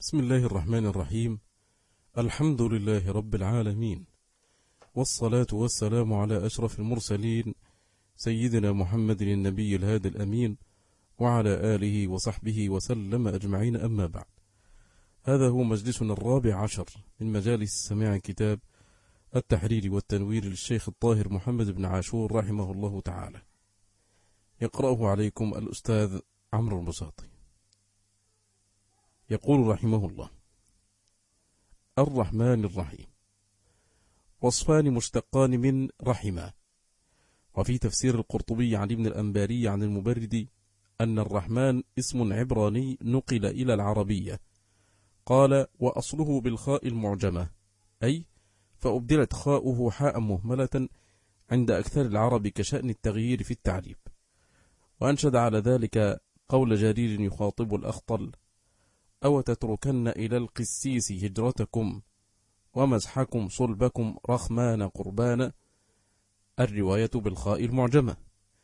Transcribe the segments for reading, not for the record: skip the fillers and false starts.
بسم الله الرحمن الرحيم. الحمد لله رب العالمين، والصلاة والسلام على أشرف المرسلين سيدنا محمد النبي الهادي الأمين وعلى آله وصحبه وسلم أجمعين، أما بعد. هذا هو مجلسنا 14 من مجالس سماع كتاب التحرير والتنوير للشيخ الطاهر محمد بن عاشور رحمه الله تعالى. يقرأه عليكم الأستاذ عمرو البساطي. يقول رحمه الله: الرحمن الرحيم وصفان مشتقان من رحمة. وفي تفسير القرطبي عن ابن الأنباري عن المبرد أن الرحمن اسم عبراني نقل إلى العربية، قال: وأصله بالخاء المعجمة، أي فأبدلت خاؤه حاء مهملة عند أكثر العرب كشأن التغيير في التعريب. وأنشد على ذلك قول جرير يخاطب الأخطل: أو تتركن إلى القسيس هجرتكم ومزحكم صلبكم رخمان قربان، الرواية بالخاء المعجمة.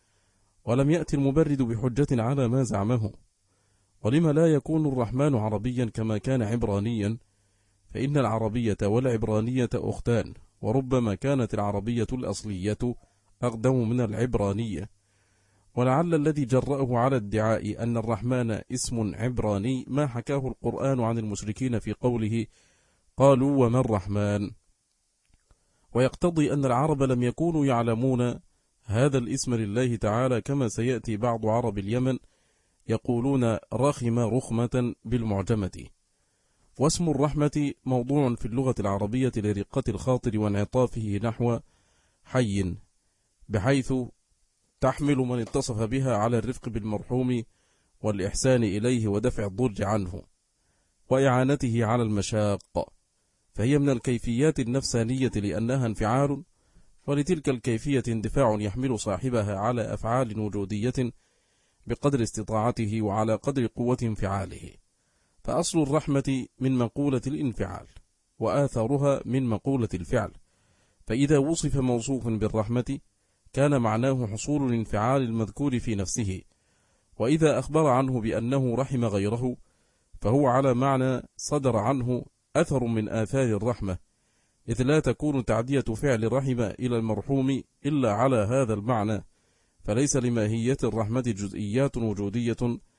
ولم يأتي المبرد بحجة على ما زعمه. ولما لا يكون الرحمن عربيا كما كان عبرانيا؟ فإن العربية والعبرانية أختان، وربما كانت العربية الأصلية أقدم من العبرانية. ولعل الذي جرأه على ادعاء أن الرحمن اسم عبراني ما حكاه القرآن عن المشركين في قوله: قالوا وما الرحمن. ويقتضي أن العرب لم يكونوا يعلمون هذا الاسم لله تعالى، كما سيأتي بعض عرب اليمن يقولون رخم رخمة بالمعجمة. واسم الرحمة موضوع في اللغة العربية لرقة الخاطر وانعطافه نحو حي، بحيث تحمل من اتصف بها على الرفق بالمرحوم والإحسان إليه ودفع الضر عنه وإعانته على المشاق، فهي من الكيفيات النفسانية لأنها انفعال، ولتلك الكيفية اندفاع يحمل صاحبها على أفعال وجودية بقدر استطاعته وعلى قدر قوة انفعاله. فأصل الرحمة من مقولة الانفعال، وآثارها من مقولة الفعل. فإذا وصف موصوف بالرحمة كان معناه حصول الانفعال المذكور في نفسه، وإذا أخبر عنه بأنه رحم غيره فهو على معنى صدر عنه أثر من آثار الرحمة، إذ لا تكون تعدية فعل رحم إلى المرحوم إلا على هذا المعنى، فليس لماهية الرحمة جزئيات وجودية،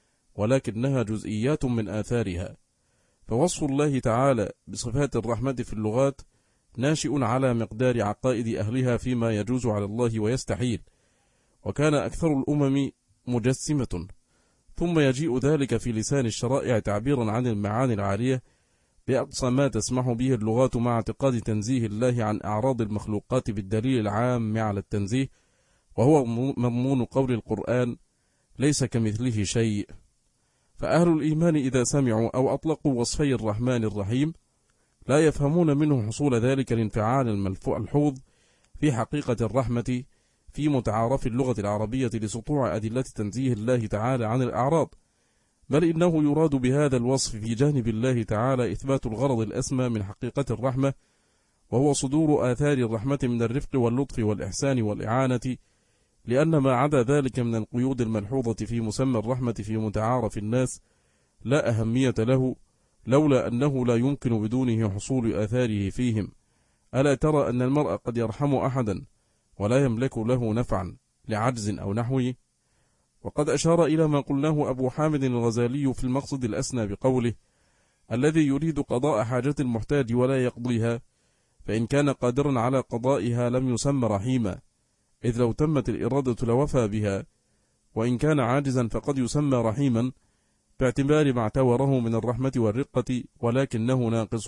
ولكنها جزئيات من آثارها. فوصف الله تعالى بصفات الرحمة في اللغات ناشئ على مقدار عقائد أهلها فيما يجوز على الله ويستحيل، وكان أكثر الأمم مجسمة، ثم يجيء ذلك في لسان الشرائع تعبيرا عن المعاني العالية بأقصى ما تسمح به اللغات، مع اعتقاد تنزيه الله عن أعراض المخلوقات بالدليل العام على التنزيه، وهو مضمون قول القرآن: ليس كمثله شيء. فأهل الإيمان إذا سمعوا أو أطلقوا وصفي الرحمن الرحيم لا يفهمون منه حصول ذلك الانفعال الحوض في حقيقة الرحمة في متعارف اللغة العربية لسطوع أدلة تنزيه الله تعالى عن الأعراض، بل إنه يراد بهذا الوصف في جانب الله تعالى إثبات الغرض الأسمى من حقيقة الرحمة، وهو صدور آثار الرحمة من الرفق واللطف والإحسان والإعانة، لأن ما عدا ذلك من القيود الملحوظة في مسمى الرحمة في متعارف الناس لا أهمية له، لولا أنه لا يمكن بدونه حصول آثاره فيهم. ألا ترى أن المرء قد يرحم أحدا ولا يملك له نفعا لعجز أو نحوه؟ وقد أشار إلى ما قلناه أبو حامد الغزالي في المقصد الأسنى بقوله: الذي يريد قضاء حاجة المحتاج ولا يقضيها، فإن كان قادرا على قضائها لم يسمى رحيما، إذ لو تمت الإرادة لوفى بها، وإن كان عاجزا فقد يسمى رحيما باعتبار ما اعتوره من الرحمة والرقة، ولكنه ناقص.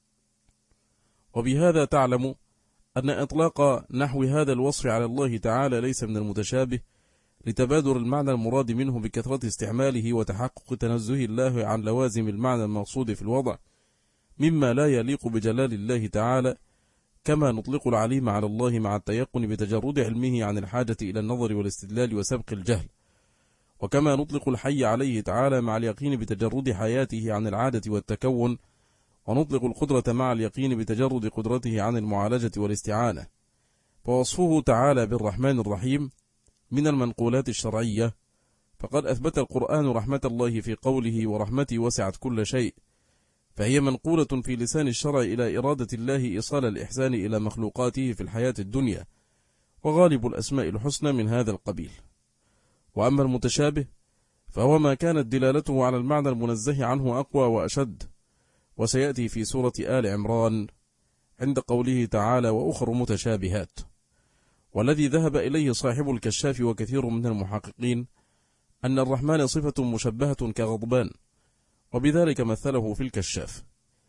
وبهذا تعلم أن إطلاق نحو هذا الوصف على الله تعالى ليس من المتشابه، لتبادر المعنى المراد منه بكثرة استعماله وتحقق تنزه الله عن لوازم المعنى المقصود في الوضع، مما لا يليق بجلال الله تعالى، كما نطلق العليم على الله مع التيقن بتجرد علمه عن الحاجة إلى النظر والاستدلال وسبق الجهل، وكما نطلق الحي عليه تعالى مع اليقين بتجرد حياته عن العادة والتكون، ونطلق القدرة مع اليقين بتجرد قدرته عن المعالجة والاستعانة. فوصفه تعالى بالرحمن الرحيم من المنقولات فهي منقولة في لسان الشرع إلى إرادة الله إيصال الإحسان إلى مخلوقاته في الحياة الدنيا، وغالب الأسماء الحسنى من هذا القبيل. وأما المتشابه فهو ما كانت دلالته على المعنى المنزه عنه أقوى وأشد، وسيأتي في سورة آل عمران عند قوله تعالى: وأخر متشابهات. والذي ذهب إليه صاحب الكشاف وكثير من المحققين أن الرحمن صفة مشبهة كغضبان، وبذلك مثله في الكشاف.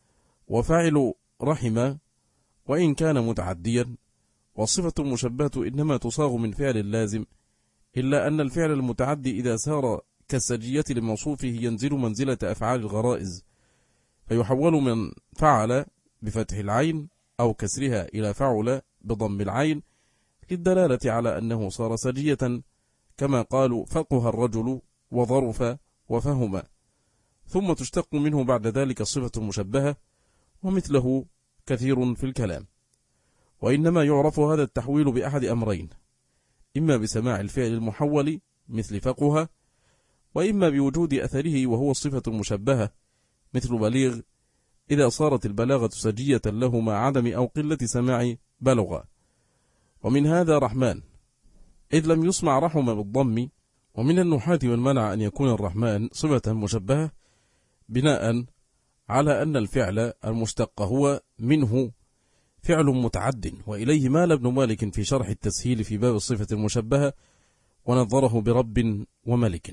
وفاعل رحم وإن كان متعديا، والصفة المشبهة إنما تصاغ من فعل اللازم، إلا أن الفعل المتعدي إذا سار كالسجية لموصوفه ينزل منزلة أفعال الغرائز، فيحول من فعل بفتح العين أو كسرها إلى فعل بضم العين، للدلالة على أنه صار سجية، كما قالوا: فقه الرجل وظرف وفهم، ثم تشتق منه بعد ذلك الصفة المشبهة، ومثله كثير في الكلام. وإنما يعرف هذا التحويل بأحد أمرين: إما بسماع الفعل المحول مثل فقه، وإما بوجود أثره وهو الصفة المشبهة مثل بليغ، إذا صارت البلاغة سجية له مع عدم أو قلة سماع بلغ. ومن هذا رحمن، إذ لم يسمع رحم بالضم. ومن النحاة من منع أن يكون الرحمن صفة مشبهة بناء على أن الفعل المشتق هو منه فعل متعد، وإليه مال ابن مالك في شرح التسهيل في باب الصفة المشبهة، ونظره برب وملك.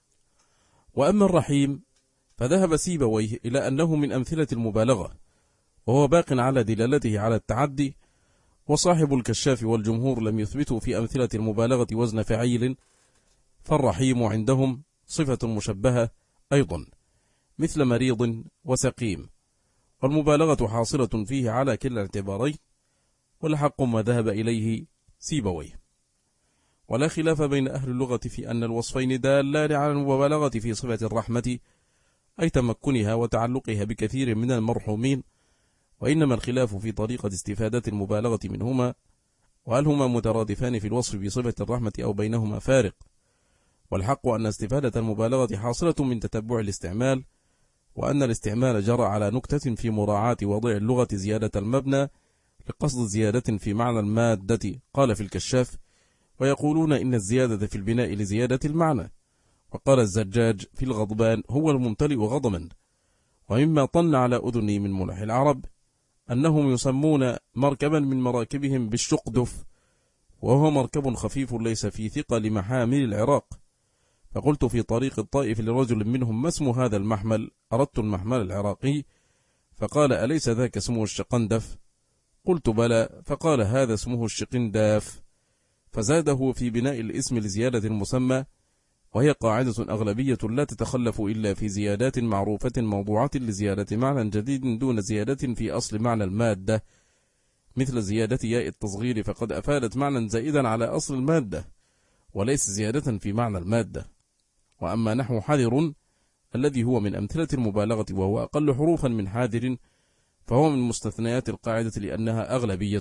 وأما الرحيم فذهب سيبويه إلى أنه من أمثلة المبالغة، وهو باق على دلالته على التعدي. وصاحب الكشاف والجمهور لم يثبتوا في أمثلة المبالغة وزن فعيل، فالرحيم عندهم صفة مشبهة أيضا مثل مريض وسقيم، والمبالغة حاصلة فيه على كلا الاعتبارين، والحق ما ذهب إليه سيبويه. ولا خلاف بين أهل اللغة في أن الوصفين دالان على المبالغة في صفة الرحمة، أي تمكنها وتعلقها بكثير من المرحومين، وإنما الخلاف في طريقة استفادة المبالغة منهما، وهل هما مترادفان في الوصف بصفة الرحمة أو بينهما فارق. والحق أن استفادة المبالغة حاصلة من تتبع الاستعمال، وأن الاستعمال جرى على نكتة في مراعاة وضع اللغة زيادة المبنى لقصد زيادة في معنى المادة. قال في الكشاف: ويقولون إن الزيادة في البناء لزيادة المعنى. وقال الزجاج في الغضبان: هو الممتلئ غضما. ومما طن على أذني من ملح العرب أنهم يسمون مركبا من مراكبهم بالشقدف، وهو مركب خفيف ليس في ثقل محامل العراق. فقلت في طريق الطائف لرجل منهم: ما اسم هذا المحمل؟ أردت المحمل العراقي. فقال: أليس ذاك اسمه الشقندف؟ قلت: بلى. فقال: هذا اسمه الشقنداف. فزاده في بناء الاسم لزيادة المسمى، وهي قاعدة أغلبية لا تتخلف إلا في زيادات معروفة موضوعة لزيادة معنى جديد دون زيادة في أصل معنى المادة، مثل زيادة ياء التصغير، فقد أفادت معنى زائدا على أصل المادة وليس زيادة في معنى المادة. وأما نحو حذر الذي هو من أمثلة المبالغة وهو أقل حروفا من حاذر، فهو من مستثنيات القاعدة لأنها أغلبية.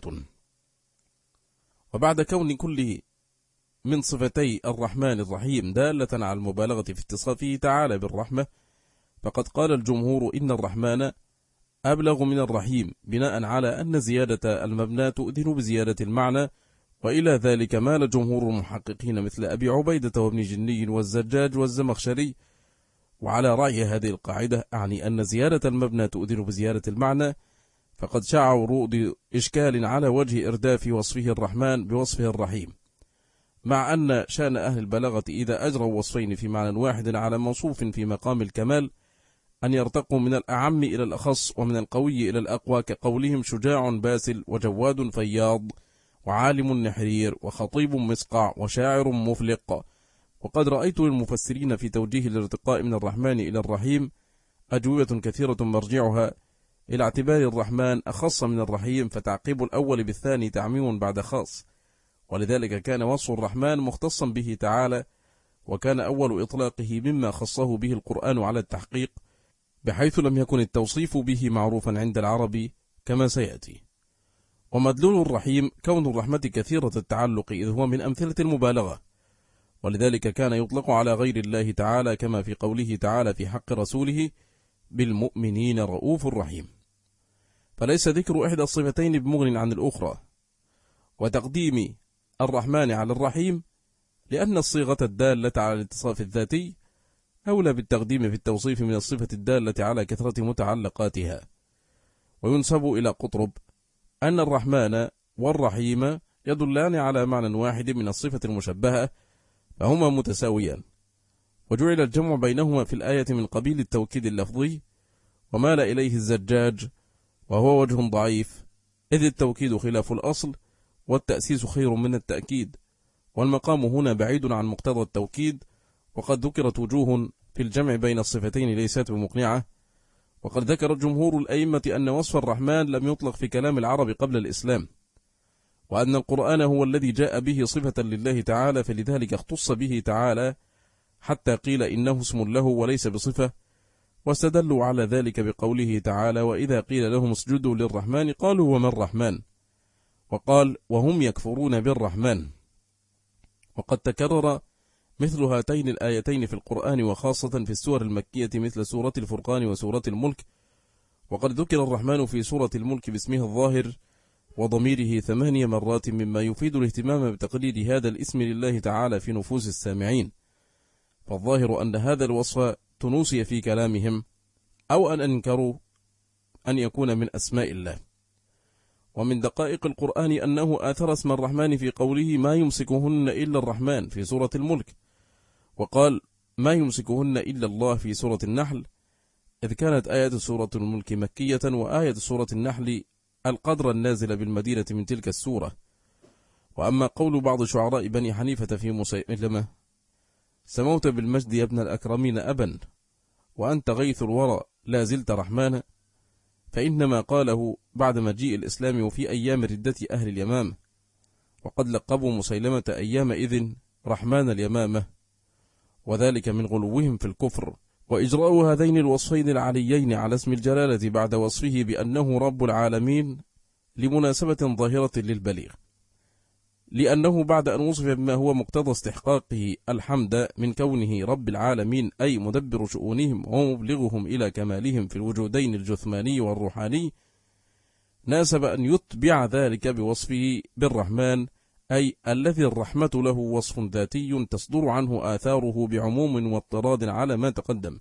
وبعد كون كل من صفتي الرحمن الرحيم دالة على المبالغة في اتصافه تعالى بالرحمة، فقد قال الجمهور إن الرحمن أبلغ من الرحيم، بناء على أن زيادة المبنى تؤذن بزيادة المعنى. وإلى ذلك مال جمهور المحققين مثل أبي عبيدة وابن جني والزجاج والزمخشري. وعلى رأي هذه القاعدة أعني أن زيادة المبنى تؤذن بزيادة المعنى، فقد شاع ورود إشكال على وجه إرداف وصفه الرحمن بوصفه الرحيم، مع أن شأن أهل البلاغة إذا أجروا وصفين في معنى واحد على موصوف في مقام الكمال أن يرتقوا من الأعم إلى الأخص ومن القوي إلى الأقوى، كقولهم: شجاع باسل، وجواد فياض، وعالم نحرير، وخطيب مسقع، وشاعر مفلق. وقد رأيت للمفسرين في توجيه الارتقاء من الرحمن إلى الرحيم أجوبة كثيرة مرجعها إلى اعتبار الرحمن أخص من الرحيم، فتعقيب الأول بالثاني تعميم بعد خاص، ولذلك كان وصف الرحمن مختصا به تعالى، وكان أول إطلاقه مما خصه به القرآن على التحقيق، بحيث لم يكن التوصيف به معروفا عند العرب كما سيأتي. ومدلول الرحيم كون الرحمة كثيرة التعلق، إذ هو من أمثلة المبالغة، ولذلك كان يطلق على غير الله تعالى، كما في قوله تعالى في حق رسوله: بالمؤمنين رؤوف رحيم. فليس ذكر إحدى الصفتين بمغن عن الأخرى، وتقديم الرحمن على الرحيم لأن الصيغة الدالة على الاتصاف الذاتي أولى بالتقديم في التوصيف من الصفة الدالة على كثرة متعلقاتها. وينسب إلى قطرب أن الرحمن والرحيم يدلان على معنى واحد من الصفة المشبهة فهما متساويان، وجعل الجمع بينهما في الآية من قبيل التوكيد اللفظي، ومال إليه الزجاج وهو وجه ضعيف، إذ التوكيد خلاف الأصل والتأسيس خير من التأكيد، والمقام هنا بعيد عن مقتضى التوكيد، وقد ذكرت وجوه في الجمع بين الصفتين ليست بمقنعة. وقد ذكر جمهور الأئمة أن وصف الرحمن لم يطلق في كلام العرب قبل الإسلام، وأن القرآن هو الذي جاء به صفة لله تعالى، فلذلك اختص به تعالى حتى قيل إنه اسم له وليس بصفة. واستدلوا على ذلك بقوله تعالى: وإذا قيل لهم اسجدوا للرحمن قالوا وما الرحمن، وقال: وهم يكفرون بالرحمن. وقد تكرر مثل هاتين الآيتين في القرآن، وخاصة في السور المكية مثل سورة الفرقان وسورة الملك. وقد ذكر الرحمن في سورة الملك باسمه الظاهر وضميره 8 مرات، مما يفيد الاهتمام بتقليد هذا الاسم لله تعالى في نفوس السامعين. فالظاهر أن هذا الوصف تنوسي في كلامهم، أو أن أنكروا أن يكون من أسماء الله. ومن دقائق القرآن أنه آثر اسم الرحمن في قوله: ما يمسكهن إلا الرحمن في سورة الملك، وقال: ما يمسكهن إلا الله في سورة النحل، إذ كانت آية سورة الملك مكية، وآية سورة النحل القدر النازل بالمدينة من تلك السورة. وأما قول بعض شعراء بني حنيفة في مسيلمة: سموت بالمجد يا ابن الأكرمين أبا، وأنت غيث الورى لا زلت رحمانا، فإنما قاله بعد مجيء الإسلام وفي أيام ردة أهل اليمامة، وقد لقبوا مسيلمة أيام إذن رحمن اليمامة، وذلك من غلوهم في الكفر. وإجراء هذين الوصفين العليين على اسم الجلالة بعد وصفه بأنه رب العالمين لمناسبة ظاهرة للبليغ، لأنه بعد أن وصف بما هو مقتضى استحقاقه الحمد من كونه رب العالمين، أي مدبر شؤونهم ومبلغهم إلى كمالهم في الوجودين الجثماني والروحاني، ناسب أن يتبع ذلك بوصفه بالرحمن، أي الذي الرحمة له وصف ذاتي تصدر عنه آثاره بعموم واضطراد على ما تقدم.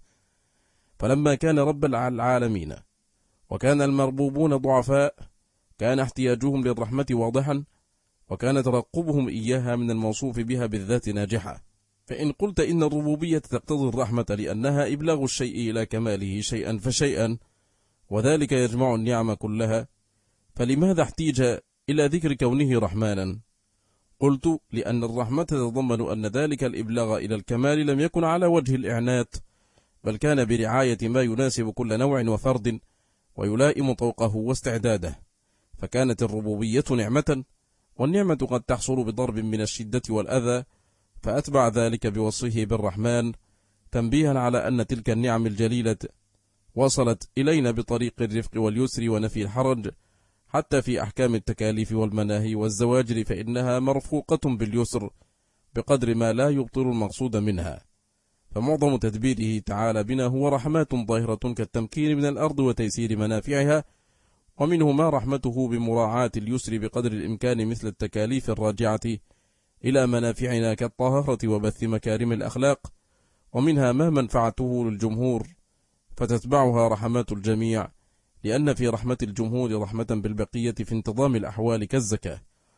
فلما كان رب العالمين وكان المربوبون ضعفاء، كان احتياجهم للرحمة واضحا، وكان ترقبهم إياها من الموصوف بها بالذات ناجحة. فإن قلت إن الربوبية تقتضي الرحمة لأنها إبلاغ الشيء إلى كماله شيئا فشيئا، وذلك يجمع النعم كلها، فلماذا احتيج إلى ذكر كونه رحمانا؟ قلت: لأن الرحمة تتضمن أن ذلك الإبلاغ إلى الكمال لم يكن على وجه الإعنات، بل كان برعاية ما يناسب كل نوع وفرد ويلائم طوقه واستعداده، فكانت الربوبية نعمة، والنعمة قد تحصل بضرب من الشدة والأذى، فأتبع ذلك بوصفه بالرحمن تنبيها على أن تلك النعم الجليلة وصلت إلينا بطريق الرفق واليسر ونفي الحرج، حتى في أحكام التكاليف والمناهي والزواجر فإنها مرفوقة باليسر بقدر ما لا يبطل المقصود منها. فمعظم تدبيره تعالى بنا هو رحمات ظاهرة كالتمكين من الأرض وتيسير منافعها، ومنه ما رحمته بمراعاة اليسر بقدر الإمكان مثل التكاليف الراجعة إلى منافعنا كالطهارة وبث مكارم الأخلاق، ومنها ما منفعته للجمهور فتتبعها رحمات الجميع، لأن في رحمة الجمهور رحمة بالبقية في انتظام الأحوال كالزكاة.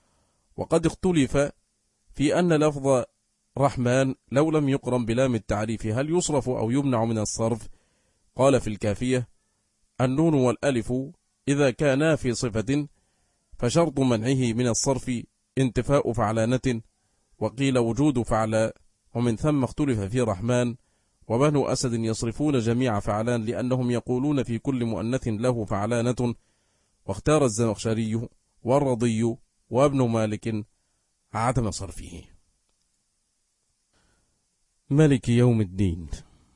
وقد اختلف في أن لفظ رحمن لو لم يقرن بلام التعريف هل يصرف أو يمنع من الصرف. قال في الكافية: النون والألف إذا كانا في صفة فشرط منعه من الصرف انتفاء فعلانة، وقيل وجود فعلا، ومن ثم اختلف في رحمن. وبنو أسد يصرفون جميع فعلان لأنهم يقولون في كل مؤنث له فعلانة، واختار الزمخشري والرضي وابن مالك عدم صرفه. مالك يوم الدين.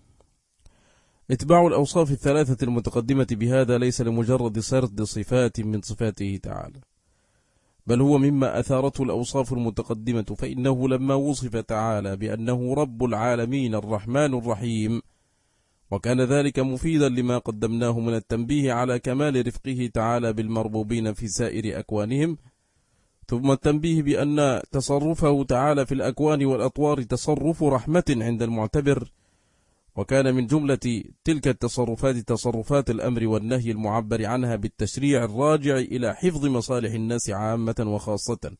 اتباع الأوصاف الثلاثة المتقدمة بهذا ليس لمجرد سرد صفات من صفاته تعالى، بل هو مما أثارته الأوصاف المتقدمة، فإنه لما وصف تعالى بأنه رب العالمين الرحمن الرحيم، وكان ذلك مفيدا لما قدمناه من التنبيه على كمال رفقه تعالى بالمربوبين في سائر أكوانهم، ثم التنبيه بأن تصرفه تعالى في الأكوان والأطوار تصرف رحمة عند المعتبر، وكان من جملة تلك التصرفات تصرفات الأمر والنهي المعبر عنها بالتشريع الراجع إلى حفظ مصالح الناس عامة وخاصة.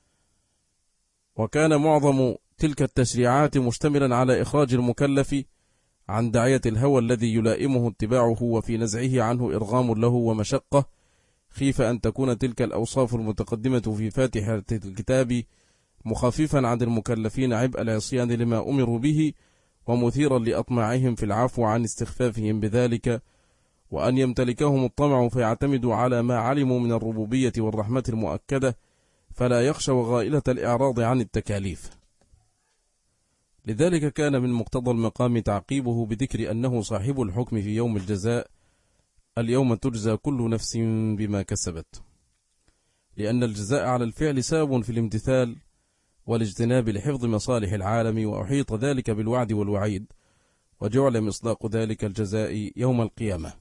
وكان معظم تلك التشريعات مشتملا على إخراج المكلف عن داعية الهوى الذي يلائمه اتباعه، وفي نزعه عنه إرغام له ومشقة، خيف أن تكون تلك الأوصاف المتقدمة في فاتحة الكتاب مخففا عن المكلفين عبء العصيان لما أمروا به، ومثيرا لأطماعهم في العفو عن استخفافهم بذلك، وأن يمتلكهم الطمع فيعتمدوا على ما علموا من الربوبية والرحمة المؤكدة، فلا يخشوا غائلة الإعراض عن التكاليف. لذلك كان من مقتضى المقام تعقيبه بذكر أنه صاحب الحكم في يوم الجزاء: اليوم تجزى كل نفس بما كسبت، لأن الجزاء على الفعل ساب في الامتثال والاجتناب لحفظ مصالح العالم، وأحيط ذلك بالوعد والوعيد، وجعل مصداق ذلك الجزاء يوم القيامة.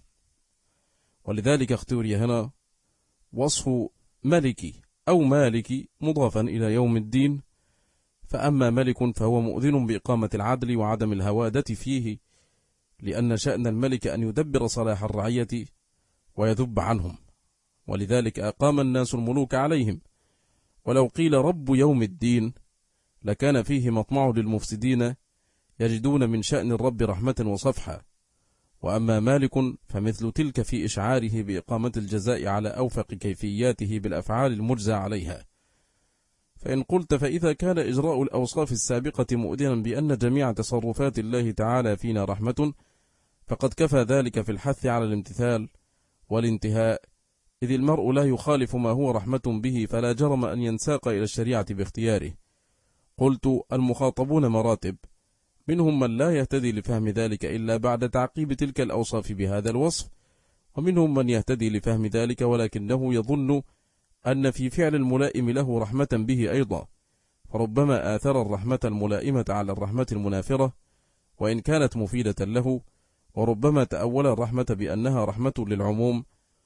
ولذلك اختوري هنا وصف ملك أو مالك مضافا إلى يوم الدين، فأما ملك فهو مؤذن بإقامة العدل وعدم الهوادة فيه، لأن شأن الملك أن يدبر صلاح الرعية ويذب عنهم، ولذلك أقام الناس الملوك عليهم. ولو قيل رب يوم الدين لكان فيه مطمع للمفسدين يجدون من شأن الرب رحمة وصفحة. وأما مالك فمثل تلك في إشعاره بإقامة الجزاء على أوفق كيفياته بالأفعال المجزى عليها. فإن قلت فإذا كان إجراء الأوصاف السابقة مؤذنا بأن جميع تصرفات الله تعالى فينا رحمة، فقد كفى ذلك في الحث على الامتثال والانتهاء، إذ المرء لا يخالف ما هو رحمة به، فلا جرم أن ينساق إلى الشريعة باختياره. قلت المخاطبون مراتب، منهم من لا يهتدي لفهم ذلك إلا بعد تعقيب تلك الأوصاف بهذا الوصف، ومنهم من يهتدي لفهم ذلك ولكنه يظن أن في فعل الملائم له رحمة به أيضا، فربما آثر الرحمة الملائمة على الرحمة المنافرة وإن كانت مفيدة له، وربما تأول الرحمة بأنها رحمة للعموم،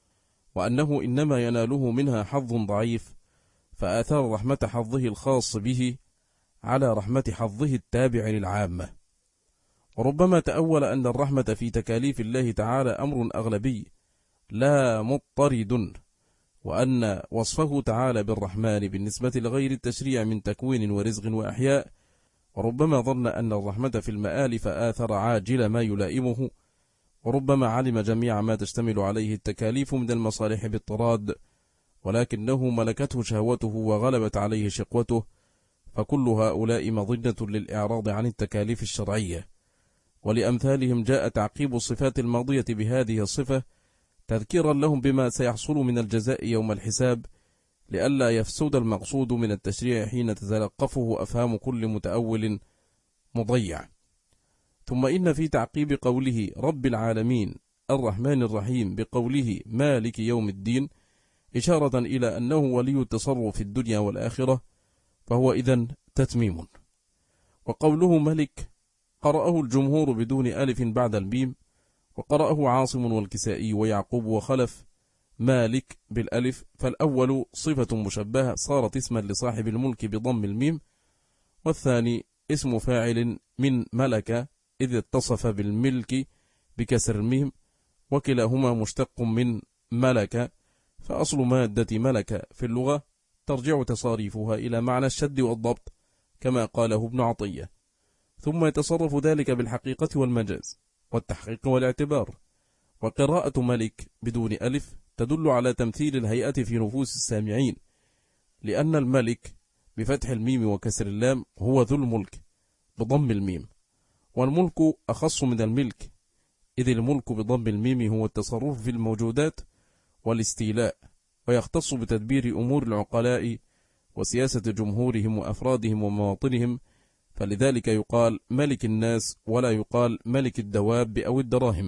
وأنه إنما يناله منها حظ ضعيف، فآثار رحمة حظه الخاص به على رحمة حظه التابع للعامة. وربما تأول أن الرحمة في تكاليف الله تعالى أمر أغلبي لا مضطرد، وأن وصفه تعالى بالرحمن بالنسبة لغير التشريع من تكوين ورزق وأحياء. وربما ظن أن الرحمة في المآل فآثر عاجل ما يلائمه، وربما علم جميع ما تشتمل عليه التكاليف من المصالح باضطراد، ولكنه ملكته شهوته وغلبت عليه شقوته، فكل هؤلاء مظنة للإعراض عن التكاليف الشرعية. ولأمثالهم جاء تعقيب الصفات الماضية بهذه الصفة تذكيرا لهم بما سيحصل من الجزاء يوم الحساب، لئلا يفسد المقصود من التشريع حين تتلقفه أفهام كل متأول مضيع. ثم إن في تعقيب قوله رب العالمين الرحمن الرحيم بقوله مالك يوم الدين إشارة إلى أنه ولي التصرف في الدنيا والآخرة، فهو إذن تتميم. وقوله ملك قرأه الجمهور بدون ألف بعد الميم، وقرأه عاصم والكسائي ويعقوب وخلف مالك بالألف، فالأول صفة مشبهة صارت اسما لصاحب الملك بضم الميم، والثاني اسم فاعل من ملك إذ اتصف بالملك بكسر الميم، وكلاهما مشتق من ملك، فأصل مادة ملك في اللغة ترجع تصاريفها إلى معنى الشد والضبط كما قاله ابن عطية، ثم يتصرف ذلك بالحقيقة والمجاز والتحقيق والاعتبار. وقراءة ملك بدون ألف تدل على تمثيل الهيئة في نفوس السامعين، لأن الملك بفتح الميم وكسر اللام هو ذو الملك بضم الميم، والملك أخص من الملك، إذ الملك بضم الميم هو التصرف في الموجودات والاستيلاء، ويختص بتدبير أمور العقلاء وسياسة جمهورهم وأفرادهم ومواطنهم، فلذلك يقال ملك الناس ولا يقال ملك الدواب أو الدراهم.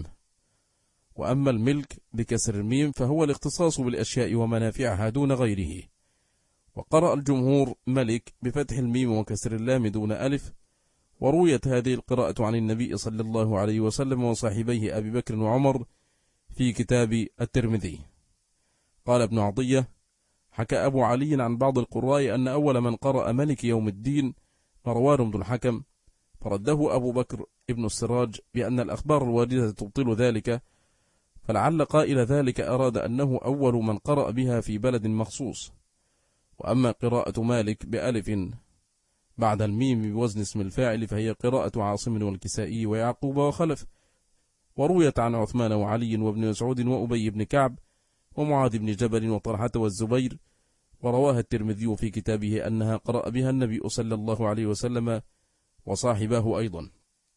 وأما الملك بكسر الميم فهو الاختصاص بالأشياء ومنافعها دون غيره. وقرأ الجمهور ملك بفتح الميم وكسر اللام دون ألف، ورويت هذه القراءة عن النبي صلى الله عليه وسلم وصاحبيه أبي بكر وعمر في كتاب الترمذي. قال ابن عطية: حكى أبو علي عن بعض القراء أن أول من قرأ ملك يوم الدين مروان بن الحكم، فرده أبو بكر ابن السراج بأن الأخبار الواردة تبطل ذلك، فلعل قائل ذلك أراد أنه أول من قرأ بها في بلد مخصوص. وأما قراءة مالك بألف بعد الميم بوزن اسم الفاعل فهي قراءة عاصم والكسائي ويعقوب وخلف، ورويت عن عثمان وعلي وابن مسعود وأبي بن كعب ومعاذ بن جبل وطلحة والزبير، ورواها الترمذي في كتابه أنها قرأ بها النبي صلى الله عليه وسلم وصاحباه أيضا،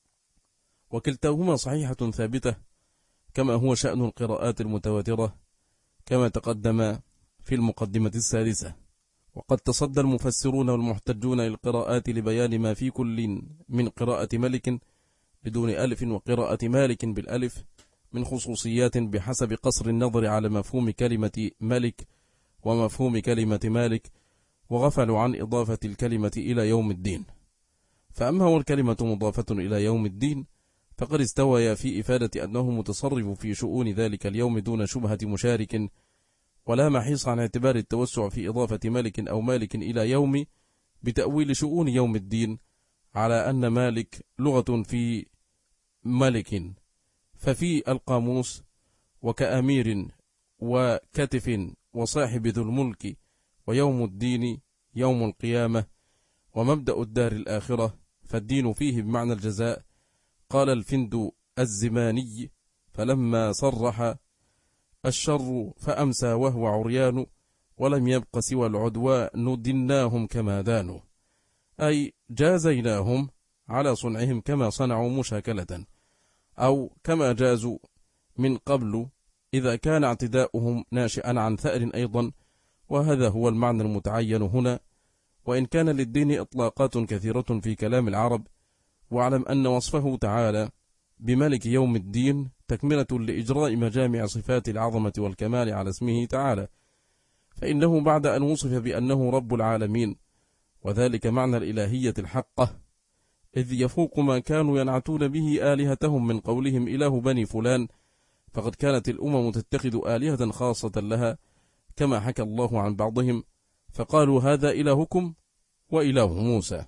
وكلتاهما صحيحة ثابتة كما هو شأن القراءات المتواترة كما تقدم في المقدمة السادسة. وقد تصدى المفسرون والمحتجون للقراءات لبيان ما في كل من قراءة ملك بدون ألف وقراءة مالك بالألف من خصوصيات بحسب قصر النظر على مفهوم كلمة ملك ومفهوم كلمة مالك، وغفلوا عن إضافة الكلمة إلى يوم الدين. فأما والكلمة مضافة إلى يوم الدين فقد استوى في إفادة أنه متصرف في شؤون ذلك اليوم دون شبهة مشارك، ولا محيص عن اعتبار التوسع في إضافة ملك أو مالك إلى يوم بتأويل شؤون يوم الدين على أن مالك لغة في ملك، ففي القاموس وكأمير وكتف وصاحب ذو الملك، ويوم الدين يوم القيامة، ومبدأ الدار الآخرة، فالدين فيه بمعنى الجزاء. قال الفند الزماني: فلما صرح الشر فأمسى وهو عريان، ولم يبق سوى العدوان دناهم كما دانوا، أي جازيناهم على صنعهم كما صنعوا مشاكلة، أو كما جازوا من قبل إذا كان اعتداؤهم ناشئا عن ثأر أيضا، وهذا هو المعنى المتعين هنا، وإن كان للدين إطلاقات كثيرة في كلام العرب. واعلم أن وصفه تعالى بملك يوم الدين تكملة لإجراء مجامع صفات العظمة والكمال على اسمه تعالى، فإنه بعد أن وصف بأنه رب العالمين، وذلك معنى الإلهية الحقة، إذ يفوق ما كانوا ينعتون به آلهتهم من قولهم إله بني فلان، فقد كانت الأمم تتخذ آلهة خاصة لها كما حكى الله عن بعضهم، فقالوا هذا إلهكم وإله موسى،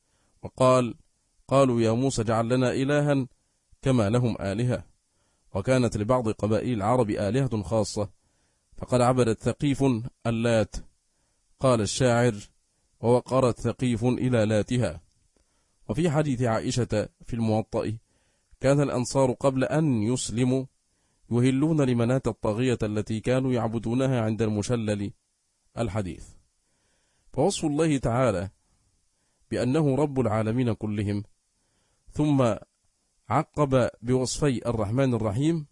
قالوا يا موسى اجعل لنا إلها كما لهم آلهة. وكانت لبعض قبائل العرب آلهة خاصة، فقد عبدت ثقيف اللات، قال الشاعر: ووقرت ثقيف إلى لاتها. وفي حديث عائشة في الموطأ: كان الأنصار قبل أن يسلموا يهلون لمناة الطاغية التي كانوا يعبدونها عند المشلل. الحديث. فوصف الله تعالى بأنه رب العالمين كلهم، ثم عقب بوصفي الرحمن الرحيم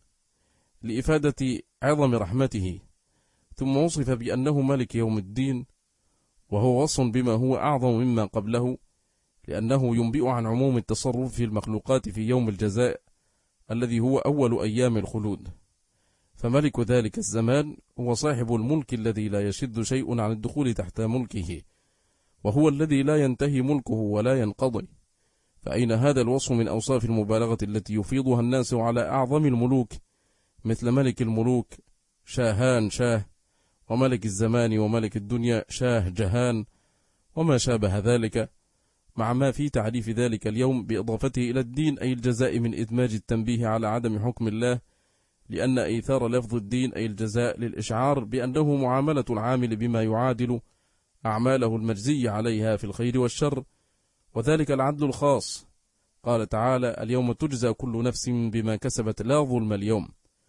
لإفادة عظم رحمته، ثم وصف بأنه ملك يوم الدين، وهو وصف بما هو أعظم مما قبله، لأنه ينبئ عن عموم التصرف في المخلوقات في يوم الجزاء الذي هو أول أيام الخلود. فملك ذلك الزمان هو صاحب الملك الذي لا يشد شيء عن الدخول تحت ملكه، وهو الذي لا ينتهي ملكه ولا ينقضي. فأين هذا الوصف من أوصاف المبالغة التي يفيضها الناس على أعظم الملوك، مثل ملك الملوك شاهان شاه، وملك الزمان وملك الدنيا شاه جهان، وما شابه ذلك، مع ما في تعريف ذلك اليوم بإضافته إلى الدين أي الجزاء من إدماج التنبيه على عدم حكم الله، لأن إيثار لفظ الدين أي الجزاء للإشعار بأنه معاملة العامل بما يعادل أعماله المجزي عليها في الخير والشر، وذلك العدل الخاص. قال تعالى: اليوم تجزى كل نفس بما كسبت لا ظلم اليوم،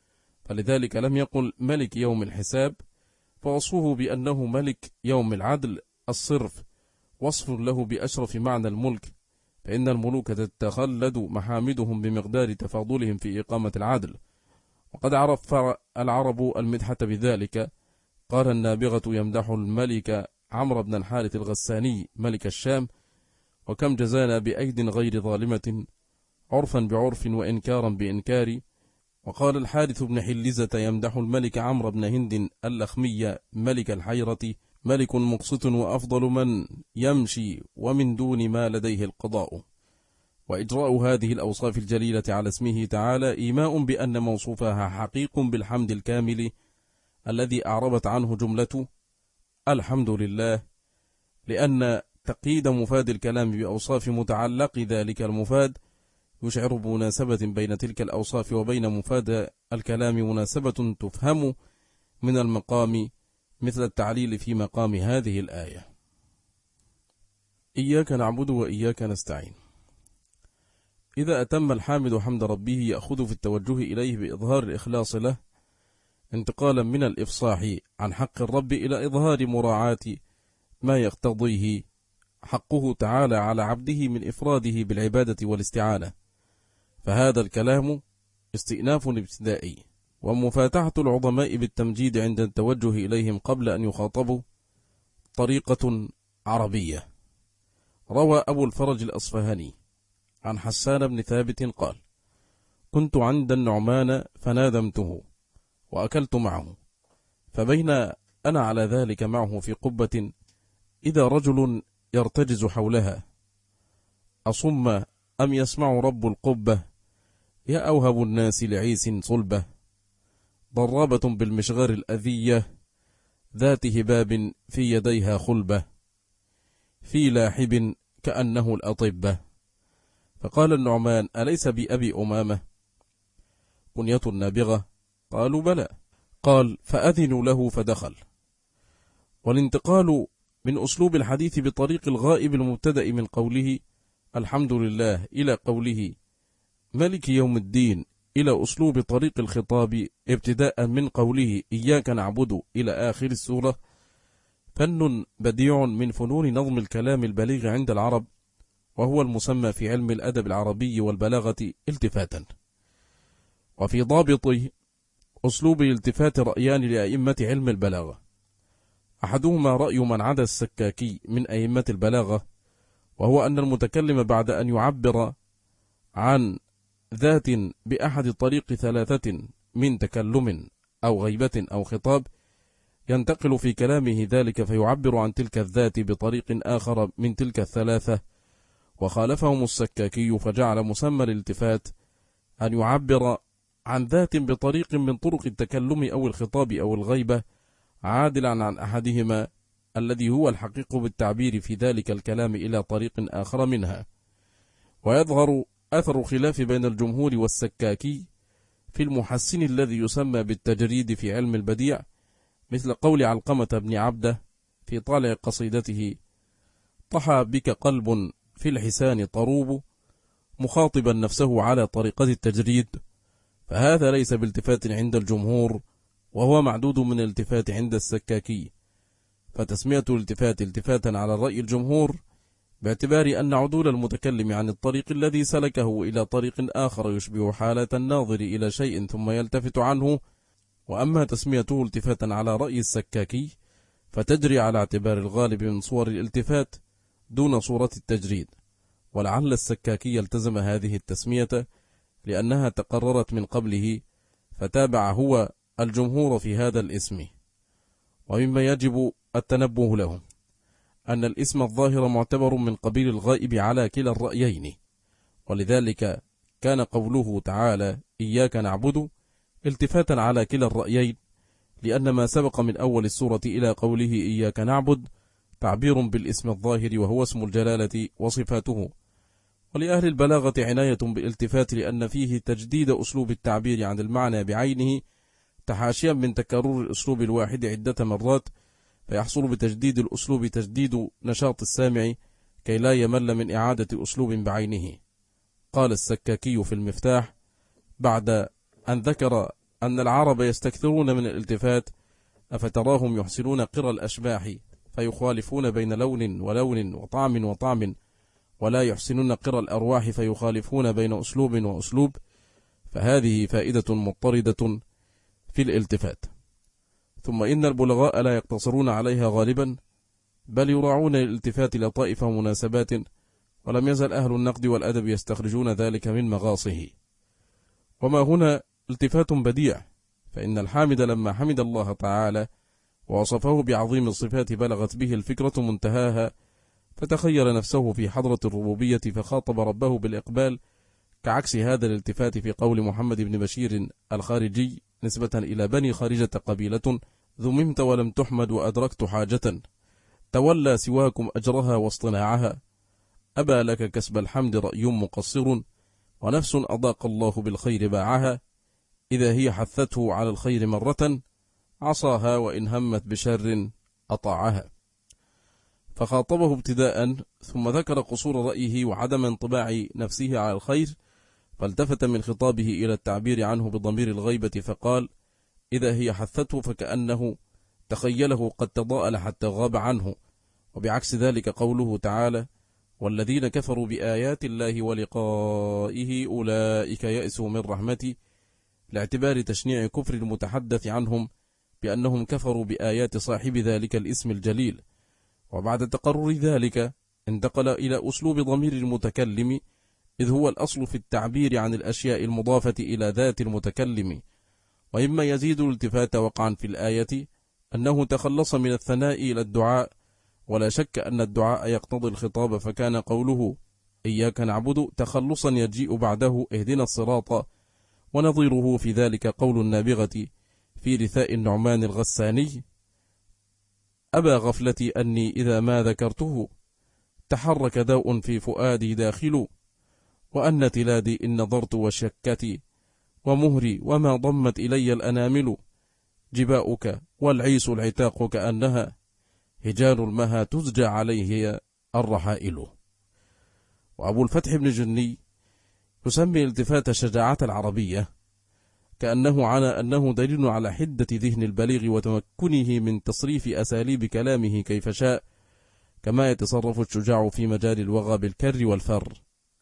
فلذلك لم يقل ملك يوم الحساب، فوصفه بأنه ملك يوم العدل الصرف وصف له بأشرف معنى الملك، فإن الملوك تتخلد محامدهم بمقدار تفاضلهم في إقامة العدل. وقد عرف العرب المدحة بذلك. قال النابغة يمدح الملك عمرو بن الحارث الغساني ملك الشام: وكم جزانا بأيد غير ظالمة، عرفا بعرف وإنكارا بإنكار. وقال الحارث بن حلزة يمدح الملك عمرو بن هند اللخمي ملك الحيرة: ملك مقسط وأفضل من يمشي، ومن دون ما لديه القضاء. وإجراء هذه الأوصاف الجليلة على اسمه تعالى إيماء بأن موصوفها حقيق بالحمد الكامل الذي أعربت عنه جملة الحمد لله، لأن تقييد مفاد الكلام بأوصاف متعلق ذلك المفاد يشعر بمناسبة بين تلك الأوصاف وبين مفاد الكلام، مناسبة تفهم من المقام، مثل التعليل في مقام هذه الآية: إياك نعبد وإياك نستعين. إذا أتم الحامد حمد ربه يأخذ في التوجه إليه بإظهار الإخلاص له، انتقالا من الإفصاح عن حق الرب إلى إظهار مراعاة ما يقتضيه حقه تعالى على عبده من إفراده بالعبادة والاستعانة. فهذا الكلام استئناف ابتدائي، ومفاتحة العظماء بالتمجيد عند التوجه إليهم قبل أن يخاطبوا طريقة عربية. روى أبو الفرج الأصفهاني عن حسان بن ثابت قال: كنت عند النعمان فنادمته وأكلت معه، فبين أنا على ذلك معه في قبة إذا رجل يرتجز حولها، أصم أم يسمع رب القبة، يا أوهب الناس لعيس صلبة، ضرابة بالمشغار الأذية، ذات هباب في يديها خلبة، في لاحب كأنه الأطبة. فقال النعمان: أليس بأبي أمامة بنية النابغة؟ قالوا: بلى. قال: فأذنوا له فدخل. والانتقال من أسلوب الحديث بطريق الغائب المبتدأ من قوله الحمد لله إلى قوله ملك يوم الدين إلى أسلوب طريق الخطاب ابتداء من قوله إياك نعبد إلى آخر السورة فن بديع من فنون نظم الكلام البليغ عند العرب، وهو المسمى في علم الأدب العربي والبلاغة التفاتا. وفي ضابط أسلوب الالتفات رأيان لأئمة علم البلاغة: أحدهما رأي من عدا السكاكي من أئمة البلاغة، وهو أن المتكلم بعد أن يعبر عن ذات بأحد طريق ثلاثة من تكلم أو غيبة أو خطاب ينتقل في كلامه ذلك فيعبر عن تلك الذات بطريق آخر من تلك الثلاثة. وخالفهم السكاكي فجعل مسمى الالتفات أن يعبر عن ذات بطريق من طرق التكلم أو الخطاب أو الغيبة عادلا عن أحدهما الذي هو الحقيق بالتعبير في ذلك الكلام إلى طريق آخر منها. ويظهر أثر خلاف بين الجمهور والسكاكي في المحسن الذي يسمى بالتجريد في علم البديع، مثل قول علقمة بن عبده في طالع قصيدته: طحى بك قلب في الحسان طروب، مخاطبا نفسه على طريقة التجريد. فهذا ليس بالتفات عند الجمهور، وهو معدود من الالتفات عند السكاكي. فتسمية الالتفات التفاتا على رأي الجمهور باعتبار أن عدول المتكلم عن الطريق الذي سلكه إلى طريق آخر يشبه حالة الناظر إلى شيء ثم يلتفت عنه. وأما تسميته التفاتا على رأي السكاكي فتجري على اعتبار الغالب من صور الالتفات دون صورة التجريد، ولعل السكاكي التزم هذه التسمية لأنها تقررت من قبله، فتابع هو الجمهور في هذا الاسم. ومما يجب التنبه له أن الاسم الظاهر معتبر من قبيل الغائب على كلا الرأيين، ولذلك كان قوله تعالى إياك نعبد التفاتا على كلا الرأيين، لأن ما سبق من أول السورة إلى قوله إياك نعبد تعبير بالاسم الظاهر وهو اسم الجلالة وصفاته. ولأهل البلاغة عناية بالالتفات لأن فيه تجديد أسلوب التعبير عن المعنى بعينه، تحاشيا من تكرر الأسلوب الواحد عدة مرات، فيحصل بتجديد الأسلوب تجديد نشاط السامع كي لا يمل من إعادة أسلوب بعينه. قال السكاكي في المفتاح بعد أن ذكر أن العرب يستكثرون من الالتفات: أفتراهم يحسنون قرى الأشباح فيخالفون بين لون ولون وطعم وطعم، ولا يحسنون قرى الأرواح فيخالفون بين أسلوب وأسلوب. فهذه فائدة مضطردة في الالتفات. ثم إن البلغاء لا يقتصرون عليها غالبا، بل يراعون الالتفات لطائف ومناسبات، ولم يزل أهل النقد والأدب يستخرجون ذلك من مغاصه. وما هنا التفات بديع، فإن الحامد لما حمد الله تعالى ووصفه بعظيم الصفات بلغت به الفكرة منتهاها، فتخيل نفسه في حضرة الربوبية فخاطب ربه بالإقبال، كعكس هذا الالتفات في قول محمد بن بشير الخارجي نسبة إلى بني خارجة قبيلة ذممت ولم تحمد وأدركت حاجة، تولى سواكم أجرها واصطناعها، أبى لك كسب الحمد رأي مقصر، ونفس أضاق الله بالخير باعها، إذا هي حثته على الخير مرة عصاها، وإن همت بشر أطاعها. فخاطبه ابتداء، ثم ذكر قصور رأيه وعدم انطباع نفسه على الخير، فالتفت من خطابه إلى التعبير عنه بضمير الغيبة فقال: إذا هي حثته، فكأنه تخيله قد تضاءل حتى غاب عنه. وبعكس ذلك قوله تعالى: والذين كفروا بآيات الله ولقائه أولئك يئسوا من رحمتي، لاعتبار تشنيع كفر المتحدث عنهم بأنهم كفروا بآيات صاحب ذلك الاسم الجليل. وبعد تقرر ذلك انتقل إلى أسلوب ضمير المتكلم، إذ هو الأصل في التعبير عن الأشياء المضافة إلى ذات المتكلم. وإما يزيد الالتفات وقعا في الآية أنه تخلص من الثناء إلى الدعاء، ولا شك أن الدعاء يقتضي الخطاب، فكان قوله إياك نعبد تخلصا يجيء بعده اهدنا الصراط، ونظيره في ذلك قول النابغة في رثاء النعمان الغساني: أبى غفلتي أني إذا ما ذكرته تحرك داء في فؤادي داخل، وأن تلادي إن نظرت وشكتي ومهري وما ضمت إلي الأنامل، جباؤك والعيس العتاق كأنها هجال المها تزجى عليه الرحائل. وأبو الفتح بن جني يسمي التفات شجاعة العربية، كأنه على أنه دليل على حدة ذهن البليغ وتمكنه من تصريف أساليب كلامه كيف شاء، كما يتصرف الشجاع في مجال الوغى بالكر والفر.